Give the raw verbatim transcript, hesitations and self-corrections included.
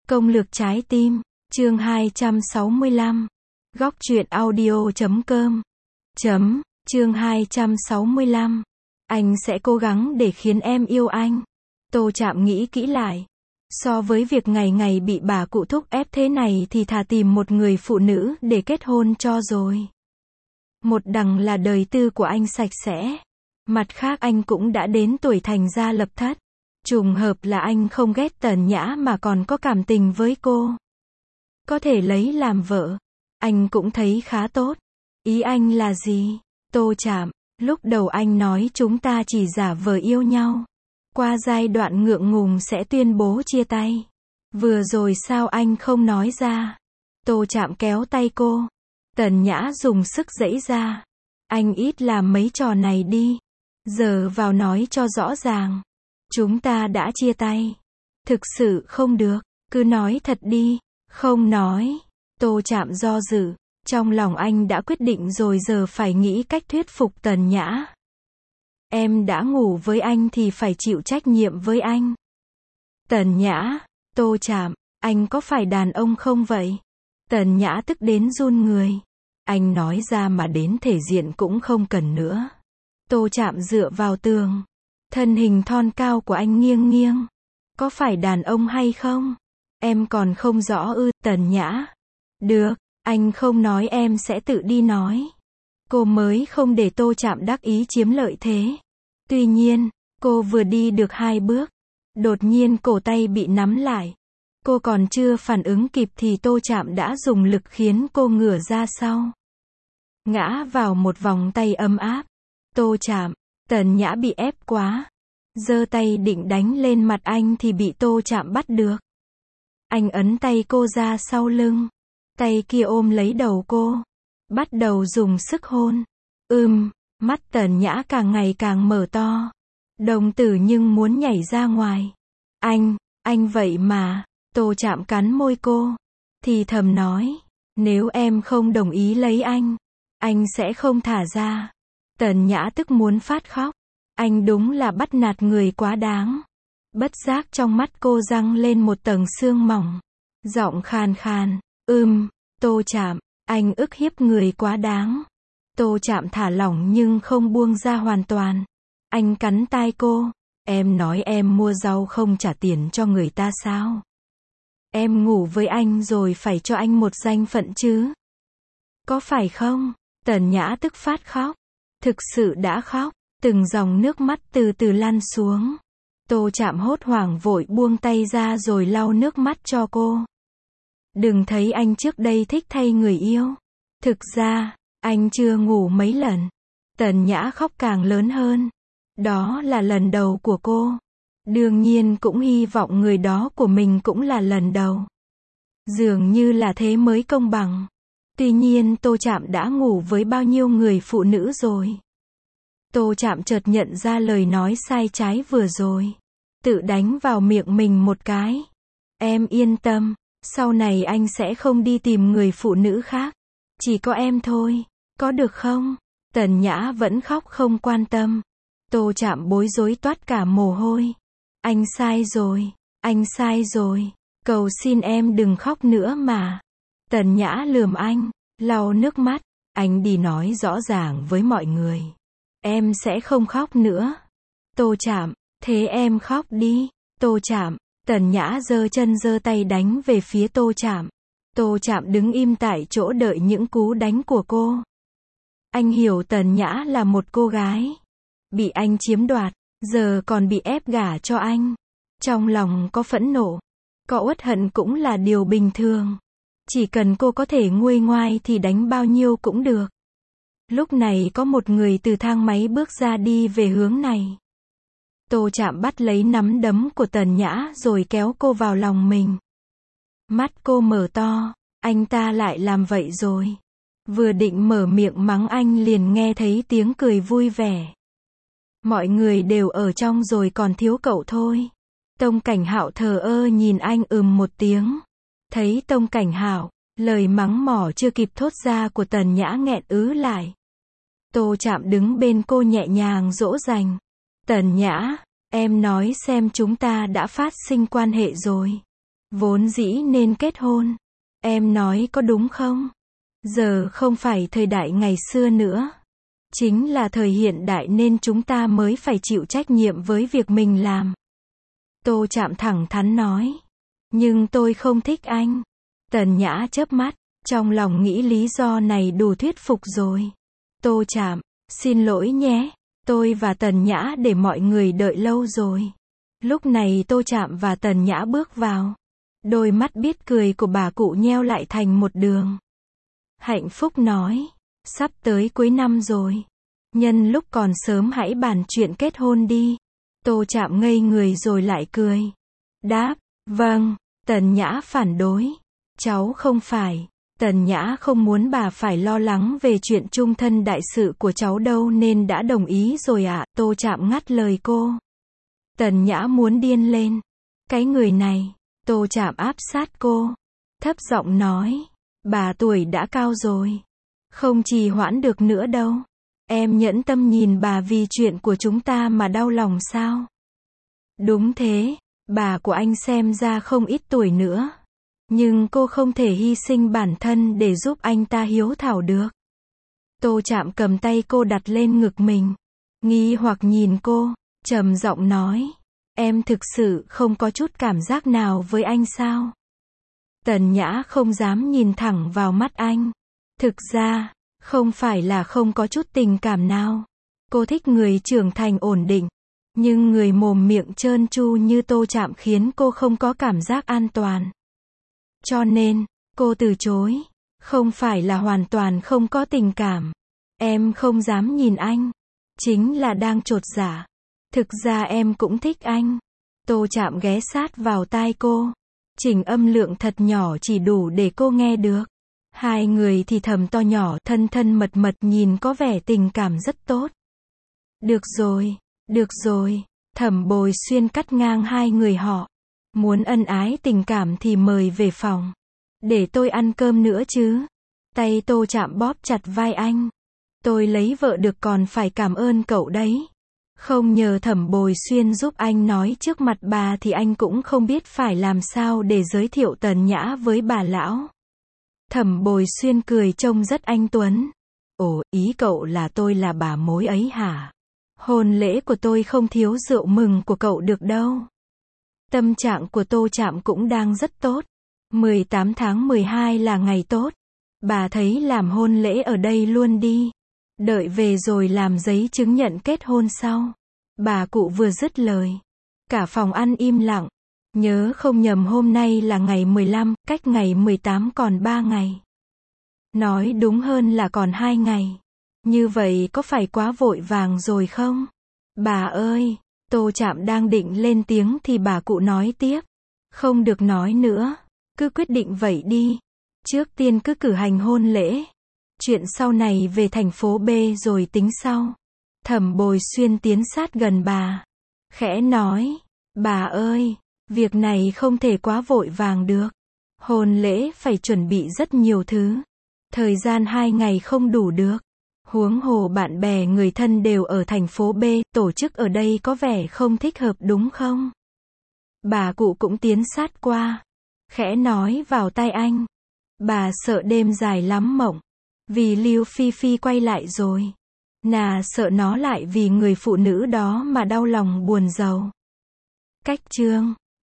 Công lược trái tim, chương hai trăm sáu mươi lăm. Góc truyện audio chấm com. Chấm, chương hai trăm sáu mươi lăm. Anh sẽ cố gắng để khiến em yêu anh. Tô Trạm nghĩ kỹ lại. So với việc ngày ngày bị bà cụ thúc ép thế này thì thà tìm một người phụ nữ để kết hôn cho rồi. Một đằng là đời tư của anh sạch sẽ. Mặt khác anh cũng đã đến tuổi thành gia lập thất. Trùng hợp là anh không ghét Tần Nhã mà còn có cảm tình với cô. Có thể lấy làm vợ. Anh cũng thấy khá tốt. Ý anh là gì? Tô Trạm, lúc đầu anh nói chúng ta chỉ giả vờ yêu nhau. Qua giai đoạn ngượng ngùng sẽ tuyên bố chia tay. Vừa rồi sao anh không nói ra? Tô Trạm kéo tay cô. Tần Nhã dùng sức giãy ra. Anh ít làm mấy trò này đi. Giờ vào nói cho rõ ràng. Chúng ta đã chia tay. Thực sự không được, cứ nói thật đi. Không nói. Tô Trạm do dự. Trong lòng anh đã quyết định rồi, giờ phải nghĩ cách thuyết phục Tần Nhã. Em đã ngủ với anh thì phải chịu trách nhiệm với anh. Tần Nhã, Tô Trạm, anh có phải đàn ông không vậy? Tần Nhã tức đến run người. Anh nói ra mà đến thể diện cũng không cần nữa. Tô Trạm dựa vào tường. Thân hình thon cao của anh nghiêng nghiêng. Có phải đàn ông hay không? Em còn không rõ ư? Tần Nhã. Được, anh không nói em sẽ tự đi nói. Cô mới không để Tô Trạm đắc ý chiếm lợi thế. Tuy nhiên, cô vừa đi được hai bước. Đột nhiên cổ tay bị nắm lại. Cô còn chưa phản ứng kịp thì Tô Trạm đã dùng lực khiến cô ngửa ra sau. Ngã vào một vòng tay ấm áp. Tô Trạm, Tần Nhã bị ép quá. Giơ tay định đánh lên mặt anh thì bị Tô Trạm bắt được. Anh ấn tay cô ra sau lưng. Tay kia ôm lấy đầu cô. Bắt đầu dùng sức hôn. Ừm, mắt Tần Nhã càng ngày càng mở to. Đồng tử nhưng muốn nhảy ra ngoài. Anh, anh vậy mà. Tô Trạm cắn môi cô. Thì thầm nói. Nếu em không đồng ý lấy anh, anh sẽ không thả ra. Tần Nhã tức muốn phát khóc. Anh đúng là bắt nạt người quá đáng. Bất giác trong mắt cô giăng lên một tầng sương mỏng. Giọng khàn khàn. Ừm, Tô Trạm, anh ức hiếp người quá đáng. Tô Trạm thả lỏng nhưng không buông ra hoàn toàn. Anh cắn tai cô. Em nói em mua rau không trả tiền cho người ta sao? Em ngủ với anh rồi phải cho anh một danh phận chứ? Có phải không? Tần Nhã tức phát khóc. Thực sự đã khóc. Từng dòng nước mắt từ từ lăn xuống. Tô Trạm hốt hoảng vội buông tay ra rồi lau nước mắt cho cô. Đừng thấy anh trước đây thích thay người yêu. Thực ra, anh chưa ngủ mấy lần. Tần Nhã khóc càng lớn hơn. Đó là lần đầu của cô. Đương nhiên cũng hy vọng người đó của mình cũng là lần đầu. Dường như là thế mới công bằng. Tuy nhiên Tô Trạm đã ngủ với bao nhiêu người phụ nữ rồi. Tô Trạm chợt nhận ra lời nói sai trái vừa rồi. Tự đánh vào miệng mình một cái. Em yên tâm, sau này anh sẽ không đi tìm người phụ nữ khác. Chỉ có em thôi, có được không? Tần Nhã vẫn khóc không quan tâm. Tô Trạm bối rối toát cả mồ hôi. Anh sai rồi, anh sai rồi. Cầu xin em đừng khóc nữa mà. Tần Nhã lườm anh, lau nước mắt. Anh đi nói rõ ràng với mọi người. Em sẽ không khóc nữa. Tô Trạm, thế em khóc đi. Tô Trạm, Tần Nhã giơ chân giơ tay đánh về phía Tô Trạm. Tô Trạm đứng im tại chỗ đợi những cú đánh của cô. Anh hiểu Tần Nhã là một cô gái. Bị anh chiếm đoạt, giờ còn bị ép gả cho anh. Trong lòng có phẫn nộ, có uất hận cũng là điều bình thường. Chỉ cần cô có thể nguôi ngoai thì đánh bao nhiêu cũng được. Lúc này có một người từ thang máy bước ra đi về hướng này. Tô Trạm bắt lấy nắm đấm của Tần Nhã rồi kéo cô vào lòng mình. Mắt cô mở to, anh ta lại làm vậy rồi. Vừa định mở miệng mắng anh liền nghe thấy tiếng cười vui vẻ. Mọi người đều ở trong rồi còn thiếu cậu thôi. Tông Cảnh Hạo thờ ơ nhìn anh ừm một tiếng. Thấy Tông Cảnh Hạo, lời mắng mỏ chưa kịp thốt ra của Tần Nhã nghẹn ứ lại. Tô Trạm đứng bên cô nhẹ nhàng dỗ dành. Tần Nhã, em nói xem chúng ta đã phát sinh quan hệ rồi. Vốn dĩ nên kết hôn. Em nói có đúng không? Giờ không phải thời đại ngày xưa nữa. Chính là thời hiện đại nên chúng ta mới phải chịu trách nhiệm với việc mình làm. Tô Trạm thẳng thắn nói. Nhưng tôi không thích anh. Tần Nhã chớp mắt, trong lòng nghĩ lý do này đủ thuyết phục rồi. Tô Trạm, xin lỗi nhé, tôi và Tần Nhã để mọi người đợi lâu rồi. Lúc này Tô Trạm và Tần Nhã bước vào. Đôi mắt biết cười của bà cụ nheo lại thành một đường. Hạnh Phúc nói, sắp tới cuối năm rồi. Nhân lúc còn sớm hãy bàn chuyện kết hôn đi. Tô Trạm ngây người rồi lại cười. Đáp, vâng. Tần Nhã phản đối. Cháu không phải. Tần Nhã không muốn bà phải lo lắng về chuyện chung thân đại sự của cháu đâu nên đã đồng ý rồi ạ. À. Tô Trạm ngắt lời cô. Tần Nhã muốn điên lên. Cái người này. Tô Trạm áp sát cô. Thấp giọng nói. Bà tuổi đã cao rồi. Không trì hoãn được nữa đâu. Em nhẫn tâm nhìn bà vì chuyện của chúng ta mà đau lòng sao? Đúng thế. Bà của anh xem ra không ít tuổi nữa. Nhưng cô không thể hy sinh bản thân để giúp anh ta hiếu thảo được. Tô Trạm cầm tay cô đặt lên ngực mình. Nghi hoặc nhìn cô, trầm giọng nói. Em thực sự không có chút cảm giác nào với anh sao? Tần Nhã không dám nhìn thẳng vào mắt anh. Thực ra, không phải là không có chút tình cảm nào. Cô thích người trưởng thành ổn định. Nhưng người mồm miệng trơn tru như Tô Trạm khiến cô không có cảm giác an toàn. Cho nên, cô từ chối. Không phải là hoàn toàn không có tình cảm. Em không dám nhìn anh. Chính là đang chột dạ. Thực ra em cũng thích anh. Tô Trạm ghé sát vào tai cô. Chỉnh âm lượng thật nhỏ chỉ đủ để cô nghe được. Hai người thì thầm to nhỏ thân thân mật mật nhìn có vẻ tình cảm rất tốt. Được rồi, được rồi. Thẩm Bồi Xuyên cắt ngang hai người họ. Muốn ân ái tình cảm thì mời về phòng. Để tôi ăn cơm nữa chứ. Tay Tô Trạm bóp chặt vai anh. Tôi lấy vợ được còn phải cảm ơn cậu đấy. Không nhờ Thẩm Bồi Xuyên giúp anh nói trước mặt bà thì anh cũng không biết phải làm sao để giới thiệu Tần Nhã với bà lão. Thẩm Bồi Xuyên cười trông rất anh tuấn. Ồ, ý cậu là tôi là bà mối ấy hả? Hôn lễ của tôi không thiếu rượu mừng của cậu được đâu. Tâm trạng của Tô Trạm cũng đang rất tốt. mười tám tháng mười hai là ngày tốt. Bà thấy làm hôn lễ ở đây luôn đi. Đợi về rồi làm giấy chứng nhận kết hôn sau. Bà cụ vừa dứt lời. Cả phòng ăn im lặng. Nhớ không nhầm hôm nay là ngày mười lăm, cách ngày mười tám còn ba ngày. Nói đúng hơn là còn hai ngày. Như vậy có phải quá vội vàng rồi không? Bà ơi! Tô Trạm đang định lên tiếng thì bà cụ nói tiếp. Không được nói nữa. Cứ quyết định vậy đi. Trước tiên cứ cử hành hôn lễ. Chuyện sau này về thành phố B rồi tính sau. Thẩm Bồi Xuyên tiến sát gần bà. Khẽ nói. Bà ơi! Việc này không thể quá vội vàng được. Hôn lễ phải chuẩn bị rất nhiều thứ. Thời gian hai ngày không đủ được. Huống hồ bạn bè người thân đều ở thành phố B, tổ chức ở đây có vẻ không thích hợp đúng không? Bà cụ cũng tiến sát qua. Khẽ nói vào tai anh. Bà sợ đêm dài lắm mộng. Vì Lưu Phi Phi quay lại rồi. Nà sợ nó lại vì người phụ nữ đó mà đau lòng buồn rầu. Cách chương